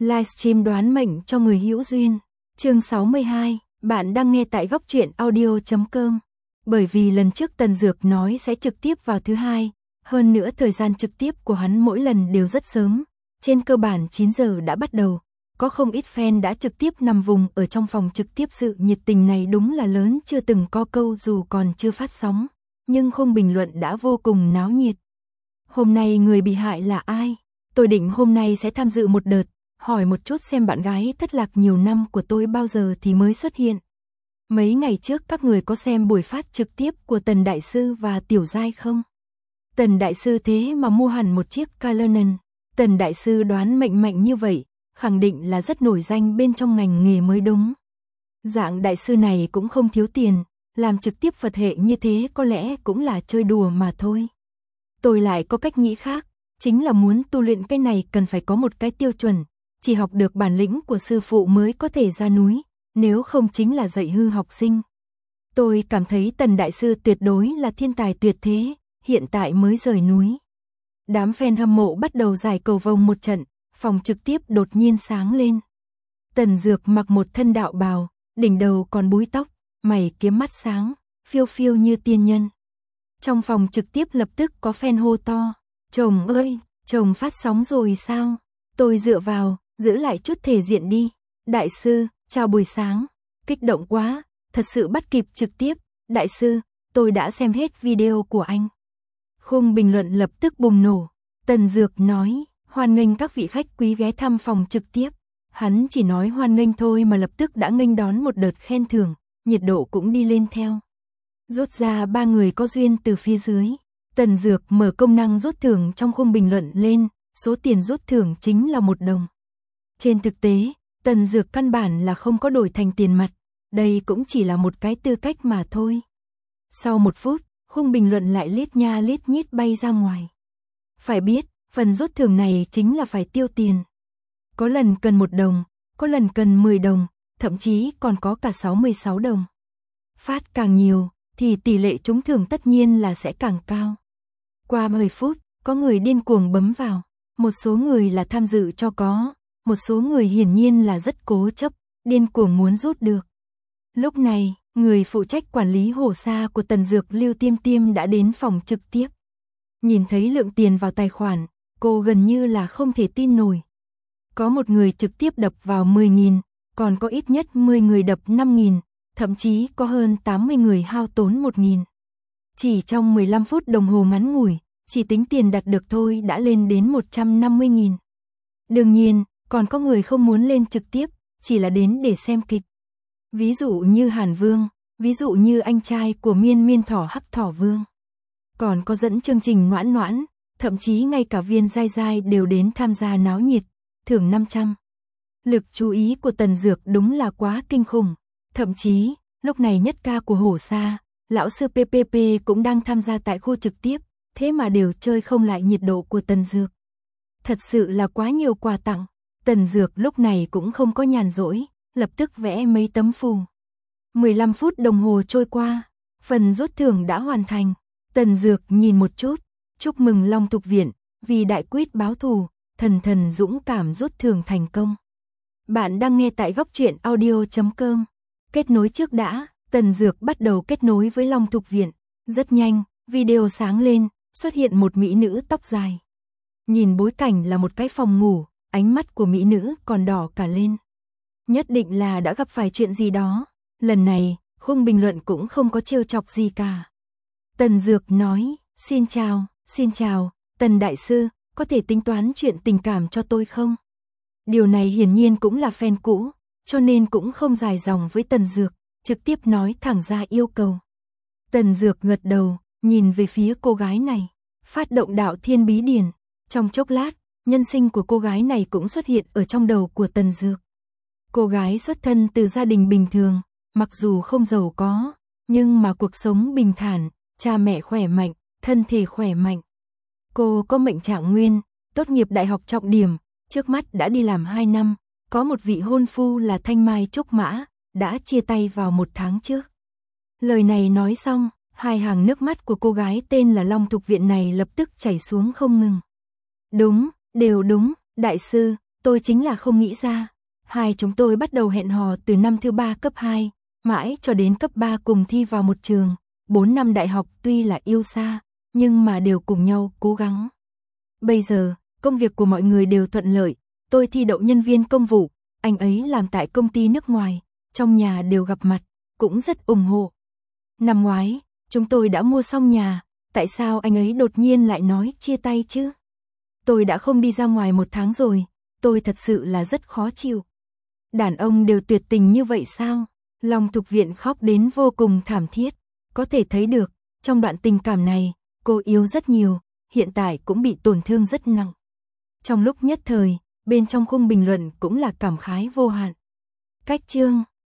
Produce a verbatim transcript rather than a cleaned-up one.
Livestream đoán mệnh cho người hữu duyên. Chương sáu mươi hai, bạn đang nghe tại góc truyện audio chấm com. Bởi vì lần trước Tần Dược nói sẽ trực tiếp vào thứ hai, hơn nữa thời gian trực tiếp của hắn mỗi lần đều rất sớm, trên cơ bản chín giờ đã bắt đầu. Có không ít fan đã trực tiếp nằm vùng ở trong phòng trực tiếp, sự nhiệt tình này đúng là lớn chưa từng có câu, dù còn chưa phát sóng, nhưng không bình luận đã vô cùng náo nhiệt. Hôm nay người bị hại là ai? Tôi định hôm nay sẽ tham dự một đợt, hỏi một chút xem bạn gái thất lạc nhiều năm của tôi bao giờ thì mới xuất hiện. Mấy ngày trước các người có xem buổi phát trực tiếp của Tần Đại Sư và Tiểu Giai không? Tần Đại Sư thế mà mua hẳn một chiếc Canon. Tần Đại Sư đoán mệnh mạnh như vậy, khẳng định là rất nổi danh bên trong ngành nghề mới đúng. Dạng Đại Sư này cũng không thiếu tiền, làm trực tiếp Phật hệ như thế có lẽ cũng là chơi đùa mà thôi. Tôi lại có cách nghĩ khác, chính là muốn tu luyện cái này cần phải có một cái tiêu chuẩn, chỉ học được bản lĩnh của sư phụ mới có thể ra núi, nếu không chính là dạy hư học sinh. Tôi cảm thấy Tần Đại Sư tuyệt đối là thiên tài tuyệt thế, hiện tại mới rời núi. Đám fan hâm mộ bắt đầu giải cầu vồng một trận, phòng trực tiếp đột nhiên sáng lên. Tần Dược mặc một thân đạo bào, đỉnh đầu còn búi tóc, mày kiếm mắt sáng, phiêu phiêu như tiên nhân. Trong phòng trực tiếp lập tức có fan hô to, chồng ơi, chồng phát sóng rồi sao? Tôi dựa vào, giữ lại chút thể diện đi. Đại Sư, chào buổi sáng, kích động quá, thật sự bắt kịp trực tiếp. Đại Sư, tôi đã xem hết video của anh. Khung bình luận lập tức bùng nổ. Tần Dược nói, hoan nghênh các vị khách quý ghé thăm phòng trực tiếp. Hắn chỉ nói hoan nghênh thôi mà lập tức đã nghênh đón một đợt khen thưởng, nhiệt độ cũng đi lên theo. Rút ra ba người có duyên từ phía dưới. Tần Dược mở công năng rút thưởng trong khung bình luận lên, số tiền rút thưởng chính là một đồng. Trên thực tế, Tần Dược căn bản là không có đổi thành tiền mặt, đây cũng chỉ là một cái tư cách mà thôi. Sau một phút, khung bình luận lại lít nha lít nhít bay ra ngoài. Phải biết, phần rút thưởng này chính là phải tiêu tiền. Có lần cần một đồng, có lần cần mười đồng, thậm chí còn có cả sáu mươi sáu đồng. Phát càng nhiều, thì tỷ lệ trúng thưởng tất nhiên là sẽ càng cao. Qua mười phút, có người điên cuồng bấm vào. Một số người là tham dự cho có, một số người hiển nhiên là rất cố chấp, điên cuồng muốn rút được. Lúc này, người phụ trách quản lý hồ sa của Tần Dược Lưu Tiêm Tiêm đã đến phòng trực tiếp. Nhìn thấy lượng tiền vào tài khoản, cô gần như là không thể tin nổi. Có một người trực tiếp đập vào mười nghìn, còn có ít nhất mười người đập năm nghìn, thậm chí có hơn tám mươi người hao tốn một nghìn. Chỉ trong mười lăm phút đồng hồ ngắn ngủi, chỉ tính tiền đặt được thôi đã lên đến một trăm năm mươi nghìn. Đương nhiên, còn có người không muốn lên trực tiếp, chỉ là đến để xem kịch. Ví dụ như Hàn Vương, ví dụ như anh trai của Miên Miên Thỏ Hắc Thỏ Vương. Còn có dẫn chương trình Noãn Noãn, thậm chí ngay cả Viên Giai Giai đều đến tham gia náo nhiệt, thưởng năm trăm. Lực chú ý của Tần Dược đúng là quá kinh khủng. Thậm chí, lúc này nhất ca của Hổ Sa, lão sư pê pê pê cũng đang tham gia tại khu trực tiếp, thế mà đều chơi không lại nhiệt độ của Tần Dược. Thật sự là quá nhiều quà tặng. Tần Dược lúc này cũng không có nhàn rỗi, lập tức vẽ mấy tấm phù. mười lăm phút đồng hồ trôi qua, phần rút thưởng đã hoàn thành. Tần Dược nhìn một chút, chúc mừng Long Thục Viện, vì đại quyết báo thù, thần thần dũng cảm rút thưởng thành công. Bạn đang nghe tại góc truyện audio chấm com. Kết nối trước đã, Tần Dược bắt đầu kết nối với Long Thục Viện. Rất nhanh, video sáng lên, xuất hiện một mỹ nữ tóc dài. Nhìn bối cảnh là một cái phòng ngủ, ánh mắt của mỹ nữ còn đỏ cả lên. Nhất định là đã gặp phải chuyện gì đó. Lần này, khung bình luận cũng không có trêu chọc gì cả. Tần Dược nói, xin chào, xin chào, Tần Đại Sư, có thể tính toán chuyện tình cảm cho tôi không? Điều này hiển nhiên cũng là fan cũ, cho nên cũng không dài dòng với Tần Dược, trực tiếp nói thẳng ra yêu cầu. Tần Dược gật đầu, nhìn về phía cô gái này, phát động đạo thiên bí điển. Trong chốc lát, nhân sinh của cô gái này cũng xuất hiện ở trong đầu của Tần Dược. Cô gái xuất thân từ gia đình bình thường, mặc dù không giàu có, nhưng mà cuộc sống bình thản, cha mẹ khỏe mạnh, thân thể khỏe mạnh. Cô có mệnh trạng nguyên, tốt nghiệp đại học trọng điểm, trước mắt đã đi làm hai năm, có một vị hôn phu là Thanh Mai Trúc Mã, đã chia tay vào một tháng trước. Lời này nói xong, hai hàng nước mắt của cô gái tên là Long Thục Viện này lập tức chảy xuống không ngừng. Đúng, đều đúng, Đại Sư, Tôi chính là không nghĩ ra. Hai chúng tôi bắt đầu hẹn hò từ năm thứ ba cấp hai, mãi cho đến cấp ba cùng thi vào một trường. Bốn năm đại học tuy là yêu xa, nhưng mà đều cùng nhau cố gắng. Bây giờ, công việc của mọi người đều thuận lợi. Tôi thi đậu nhân viên công vụ, anh ấy làm tại công ty nước ngoài, trong nhà đều gặp mặt, cũng rất ủng hộ. Năm ngoái, chúng tôi đã mua xong nhà, tại sao anh ấy đột nhiên lại nói chia tay chứ? Tôi đã không đi ra ngoài một tháng rồi, tôi thật sự là rất khó chịu. Đàn ông đều tuyệt tình như vậy sao? Long Thục Viện khóc đến vô cùng thảm thiết, có thể thấy được, trong đoạn tình cảm này, cô yêu rất nhiều, hiện tại cũng bị tổn thương rất nặng. Trong lúc nhất thời, bên trong khung bình luận cũng là cảm khái vô hạn. Cách chương